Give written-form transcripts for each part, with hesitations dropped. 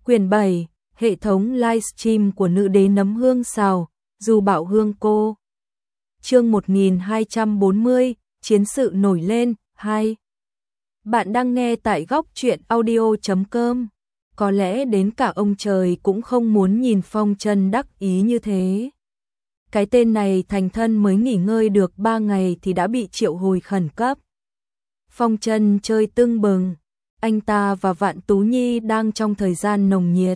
Quyển 7, hệ thống livestream của nữ đế nấm hương xào, Du Bảo Hương cô. Chương 1240, chiến sự nổi lên, 2. Bạn đang nghe tại góc truyện audio.com. Có lẽ đến cả ông trời cũng không muốn nhìn Phong Chân đắc ý như thế. Cái tên này thành thân mới nghỉ ngơi được 3 ngày thì đã bị triệu hồi khẩn cấp. Phong Chân chơi tưng bừng, anh ta và Vạn Tú Nhi đang trong thời gian nồng nhiệt.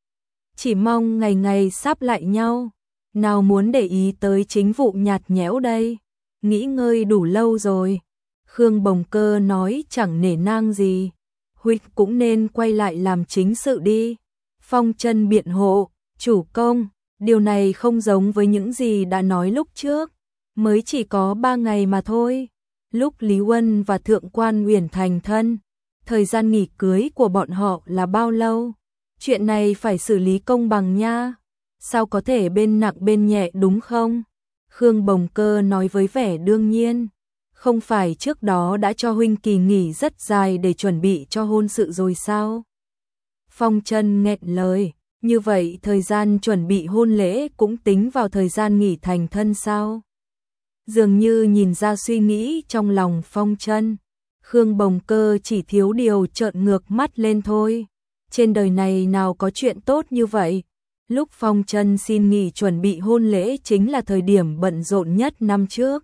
Chỉ mong ngày ngày sáp lại nhau, nào muốn để ý tới chính vụ nhạt nhẽo đây, nghỉ ngơi đủ lâu rồi. Khương Bồng Cơ nói chẳng nể nang gì, huynh cũng nên quay lại làm chính sự đi. Phong Chân biện hộ, chủ công, điều này không giống với những gì đã nói lúc trước, mới chỉ có 3 ngày mà thôi. Lúc Lý Huân và Thượng quan Uyển thành thân, thời gian nghỉ cưới của bọn họ là bao lâu? Chuyện này phải xử lý công bằng nha. Sao có thể bên nặng bên nhẹ đúng không? Khương Bồng Cơ nói với vẻ đương nhiên. Không phải trước đó đã cho huynh kỳ nghỉ rất dài để chuẩn bị cho hôn sự rồi sao? Phong Chân nghẹn lời. Như vậy thời gian chuẩn bị hôn lễ cũng tính vào thời gian nghỉ thành thân sao? Dường như nhìn ra suy nghĩ trong lòng Phong Chân. Khương Bồng Cơ chỉ thiếu điều trợn ngược mắt lên thôi. Trên đời này nào có chuyện tốt như vậy? Lúc Phong Chân xin nghỉ chuẩn bị hôn lễ chính là thời điểm bận rộn nhất năm trước.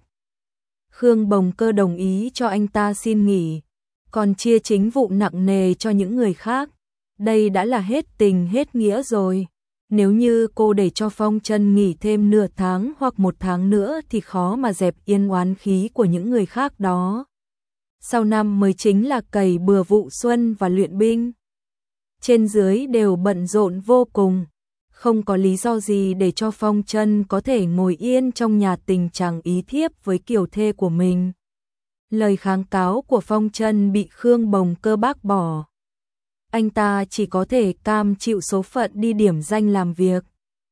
Khương Bồng Cơ đồng ý cho anh ta xin nghỉ, còn chia chính vụ nặng nề cho những người khác. Đây đã là hết tình hết nghĩa rồi. Nếu như cô để cho Phong Chân nghỉ thêm nửa tháng hoặc 1 tháng nữa thì khó mà dẹp yên oán khí của những người khác đó. Sau năm mới chính là cày bừa vụ xuân và luyện binh. Trên dưới đều bận rộn vô cùng, không có lý do gì để cho Phong Chân có thể ngồi yên trong nhà tình trạng ý thiếp với kiều thê của mình. Lời kháng cáo của Phong Chân bị Khương Bồng Cơ bác bỏ. Anh ta chỉ có thể cam chịu số phận đi điểm danh làm việc.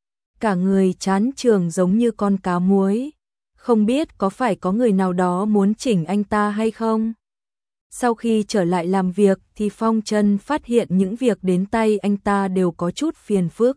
Cả người chán chường giống như con cá muối, không biết có phải có người nào đó muốn chỉnh anh ta hay không. Sau khi trở lại làm việc thì Phong Chân phát hiện những việc đến tay anh ta đều có chút phiền phức.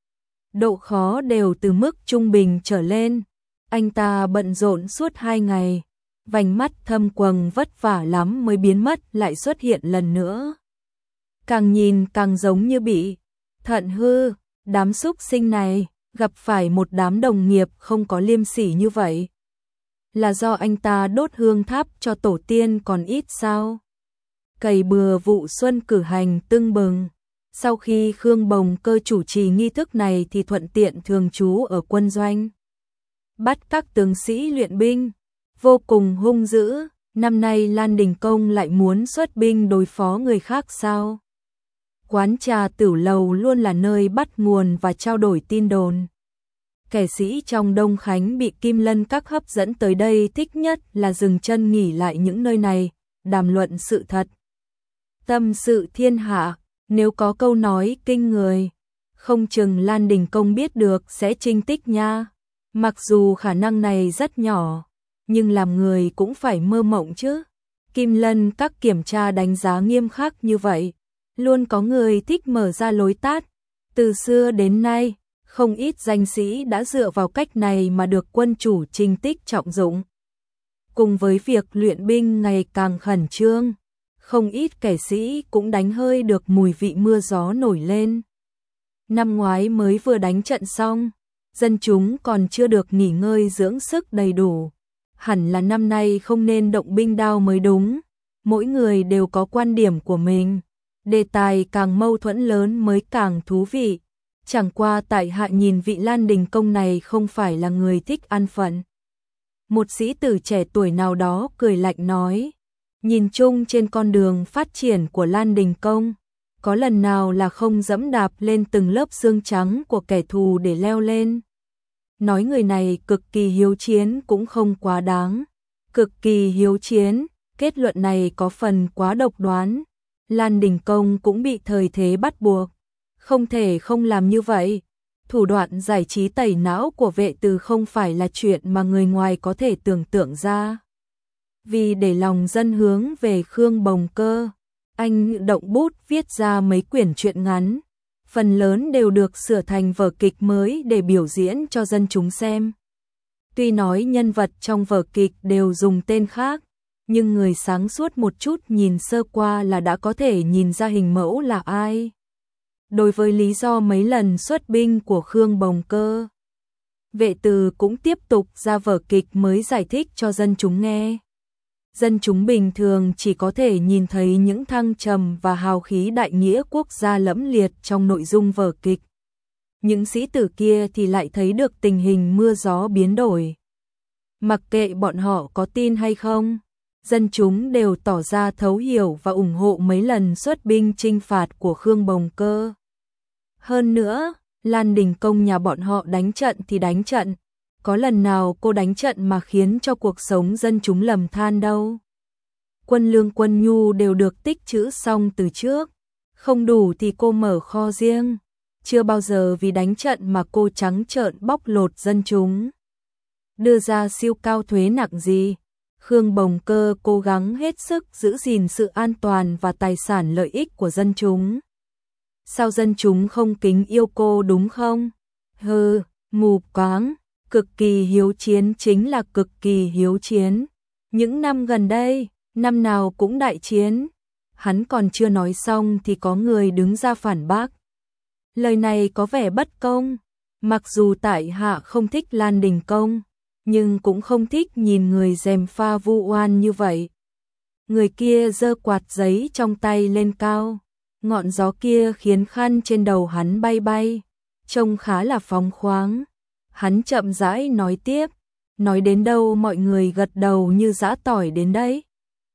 Độ khó đều từ mức trung bình trở lên. Anh ta bận rộn suốt 2 ngày, vành mắt thâm quầng vất vả lắm mới biến mất lại xuất hiện lần nữa. Càng nhìn càng giống như bị thận hư, đám súc sinh này gặp phải một đám đồng nghiệp không có liêm sỉ như vậy. Là do anh ta đốt hương tháp cho tổ tiên còn ít sao? Cày bừa vụ xuân cử hành tưng bừng. Sau khi Khương Bồng Cơ chủ trì nghi thức này thì thuận tiện thường trú ở quân doanh. Bắt các tướng sĩ luyện binh, vô cùng hung dữ. Năm nay Lan Đình Công lại muốn xuất binh đối phó người khác sao? Quán trà Tử Lầu luôn là nơi bắt nguồn và trao đổi tin đồn. Kẻ sĩ trong Đông Khánh bị Kim Lân Các hấp dẫn tới đây thích nhất là dừng chân nghỉ lại những nơi này, đàm luận sự thật. Tâm sự thiên hạ, nếu có câu nói kinh người, không chừng Lan Đình Công biết được sẽ trinh tích nha. Mặc dù khả năng này rất nhỏ, nhưng làm người cũng phải mơ mộng chứ. Kim Lân Các kiểm tra đánh giá nghiêm khắc như vậy, luôn có người thích mở ra lối tát. Từ xưa đến nay, không ít danh sĩ đã dựa vào cách này mà được quân chủ trinh tích trọng dụng. Cùng với việc luyện binh ngày càng khẩn trương, không ít kẻ sĩ cũng đánh hơi được mùi vị mưa gió nổi lên. Năm ngoái mới vừa đánh trận xong, dân chúng còn chưa được nghỉ ngơi dưỡng sức đầy đủ. Hẳn là năm nay không nên động binh đao mới đúng. Mỗi người đều có quan điểm của mình. Đề tài càng mâu thuẫn lớn mới càng thú vị. Chẳng qua tại hạ nhìn vị Lan Đình Công này không phải là người thích ăn phận. Một sĩ tử trẻ tuổi nào đó cười lạnh nói. Nhìn chung trên con đường phát triển của Lan Đình Công, có lần nào là không dẫm đạp lên từng lớp xương trắng của kẻ thù để leo lên. Nói người này cực kỳ hiếu chiến cũng không quá đáng. Cực kỳ hiếu chiến, kết luận này có phần quá độc đoán. Lan Đình Công cũng bị thời thế bắt buộc. Không thể không làm như vậy. Thủ đoạn giải trí tẩy não của Vệ Từ không phải là chuyện mà người ngoài có thể tưởng tượng ra. Vì để lòng dân hướng về Khương Bồng Cơ, anh động bút viết ra mấy quyển truyện ngắn. phần lớn đều được sửa thành vở kịch mới để biểu diễn cho dân chúng xem. Tuy nói nhân vật trong vở kịch đều dùng tên khác, nhưng người sáng suốt một chút nhìn sơ qua là đã có thể nhìn ra hình mẫu là ai. Đối với lý do mấy lần xuất binh của Khương Bồng Cơ, Vệ Từ cũng tiếp tục ra vở kịch mới giải thích cho dân chúng nghe. Dân chúng bình thường chỉ có thể nhìn thấy những thăng trầm và hào khí đại nghĩa quốc gia lẫm liệt trong nội dung vở kịch. Những sĩ tử kia thì lại thấy được tình hình mưa gió biến đổi. Mặc kệ bọn họ có tin hay không, dân chúng đều tỏ ra thấu hiểu và ủng hộ mấy lần xuất binh chinh phạt của Khương Bồng Cơ. Hơn nữa, Lan Đình Công nhà bọn họ đánh trận thì đánh trận, có lần nào cô đánh trận mà khiến cho cuộc sống dân chúng lầm than đâu. Quân lương quân nhu đều được tích trữ xong từ trước, không đủ thì cô mở kho riêng, chưa bao giờ vì đánh trận mà cô trắng trợn bóc lột dân chúng. Đưa ra siêu cao thuế nặng gì, Khương Bồng Cơ cố gắng hết sức giữ gìn sự an toàn và tài sản lợi ích của dân chúng. Sao dân chúng không kính yêu cô đúng không? Hừ, mù quáng, cực kỳ hiếu chiến chính là cực kỳ hiếu chiến. Những năm gần đây, năm nào cũng đại chiến. Hắn còn chưa nói xong thì có người đứng ra phản bác. Lời này có vẻ bất công, mặc dù tại hạ không thích Lan Đình Công, nhưng cũng không thích nhìn người gièm pha vu oan như vậy. Người kia giơ quạt giấy trong tay lên cao, ngọn gió kia khiến khăn trên đầu hắn bay bay, trông khá là phóng khoáng. Hắn chậm rãi nói tiếp, nói đến đâu mọi người gật đầu như giã tỏi đến đấy.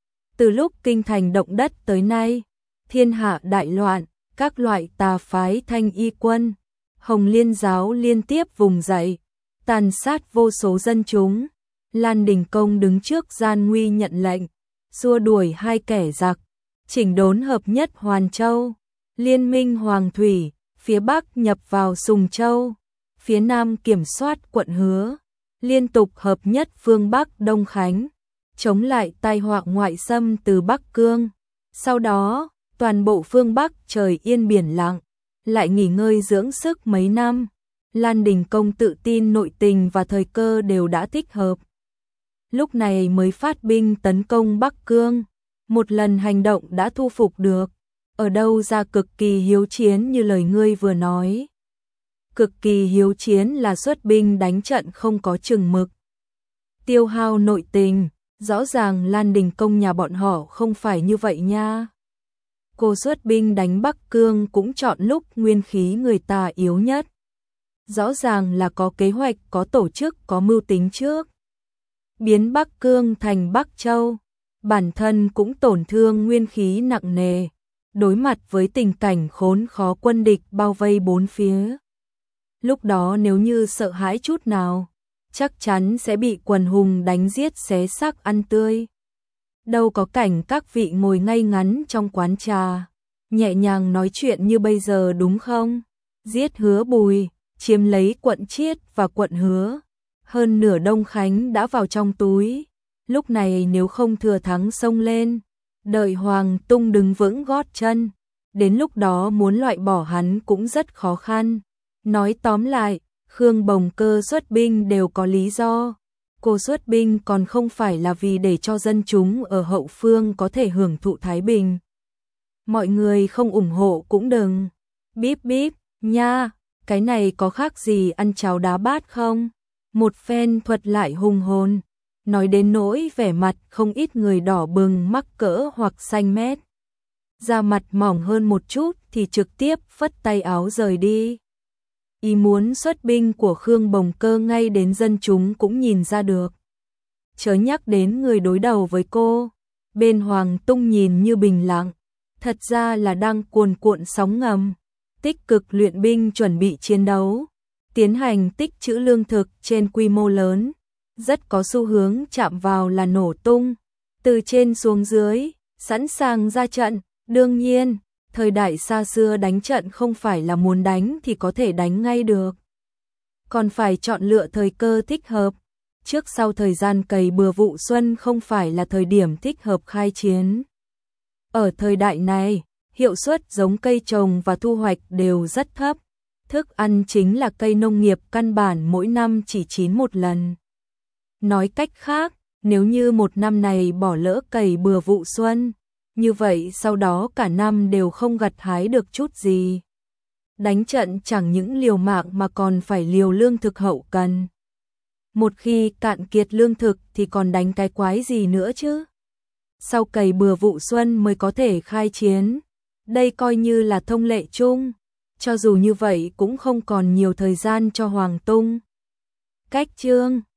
Từ lúc kinh thành động đất tới nay, thiên hạ đại loạn, các loại tà phái thanh y quân, Hồng Liên giáo liên tiếp vùng dậy, tàn sát vô số dân chúng. Lan Đình Công đứng trước gian nguy nhận lệnh, xua đuổi hai kẻ giặc, chỉnh đốn hợp nhất Hoàn Châu, liên minh Hoàng Thủy, phía Bắc nhập vào Sùng Châu, phía Nam kiểm soát quận Hứa, liên tục hợp nhất phương Bắc Đông Khánh, chống lại tai họa ngoại xâm từ Bắc Cương. Sau đó, toàn bộ phương Bắc trời yên biển lặng, lại nghỉ ngơi dưỡng sức mấy năm. Lan Đình Công tự tin nội tình và thời cơ đều đã thích hợp. Lúc này mới phát binh tấn công Bắc Cương, một lần hành động đã thu phục được. Ở đâu ra cực kỳ hiếu chiến như lời ngươi vừa nói? Cực kỳ hiếu chiến là xuất binh đánh trận không có chừng mực, tiêu hao nội tình, rõ ràng Lan Đình Công nhà bọn họ không phải như vậy nha. Cô xuất binh đánh Bắc Cương cũng chọn lúc nguyên khí người ta yếu nhất. Rõ ràng là có kế hoạch, có tổ chức, có mưu tính trước. Biến Bắc Cương thành Bắc Châu, bản thân cũng tổn thương nguyên khí nặng nề, đối mặt với tình cảnh khốn khó quân địch bao vây bốn phía. Lúc đó nếu như sợ hãi chút nào, chắc chắn sẽ bị quần hùng đánh giết xé xác ăn tươi. Đâu có cảnh các vị ngồi ngay ngắn trong quán trà, nhẹ nhàng nói chuyện như bây giờ đúng không? Giết Hứa Bùi, chiếm lấy quận Chiết và quận Hứa, hơn nửa Đông Khánh đã vào trong túi. Lúc này nếu không thừa thắng xông lên, đợi Hoàng Tung đứng vững gót chân, đến lúc đó muốn loại bỏ hắn cũng rất khó khăn. Nói tóm lại, Khương Bồng Cơ xuất binh đều có lý do. Cô xuất binh còn không phải là vì để cho dân chúng ở hậu phương có thể hưởng thụ thái bình. Mọi người không ủng hộ cũng đừng. Bíp bíp, nha, cái này có khác gì ăn cháo đá bát không? Một phen thuật lại hùng hồn, nói đến nỗi vẻ mặt không ít người đỏ bừng mắc cỡ hoặc xanh mét. Da mặt mỏng hơn một chút thì trực tiếp phất tay áo rời đi. Ý muốn xuất binh của Khương Bồng Cơ ngay đến dân chúng cũng nhìn ra được. Chớ nhắc đến người đối đầu với cô, bên Hoàng Tung nhìn như bình lặng, thật ra là đang cuồn cuộn sóng ngầm, tích cực luyện binh chuẩn bị chiến đấu, tiến hành tích trữ lương thực trên quy mô lớn, rất có xu hướng chạm vào là nổ tung, từ trên xuống dưới, sẵn sàng ra trận. Đương nhiên, thời đại xa xưa đánh trận không phải là muốn đánh thì có thể đánh ngay được, còn phải chọn lựa thời cơ thích hợp. Trước sau thời gian cày bừa vụ xuân không phải là thời điểm thích hợp khai chiến. Ở thời đại này, hiệu suất giống cây trồng và thu hoạch đều rất thấp. Thức ăn chính là cây nông nghiệp căn bản mỗi năm chỉ chín một lần. Nói cách khác, nếu như một năm này bỏ lỡ cày bừa vụ xuân, như vậy sau đó cả năm đều không gặt hái được chút gì. Đánh trận chẳng những liều mạng mà còn phải liều lương thực hậu cần. Một khi cạn kiệt lương thực thì còn đánh cái quái gì nữa chứ? Sau cày bừa vụ xuân mới có thể khai chiến. Đây coi như là thông lệ chung. Cho dù như vậy cũng không còn nhiều thời gian cho Hoàng Tung. Cách chương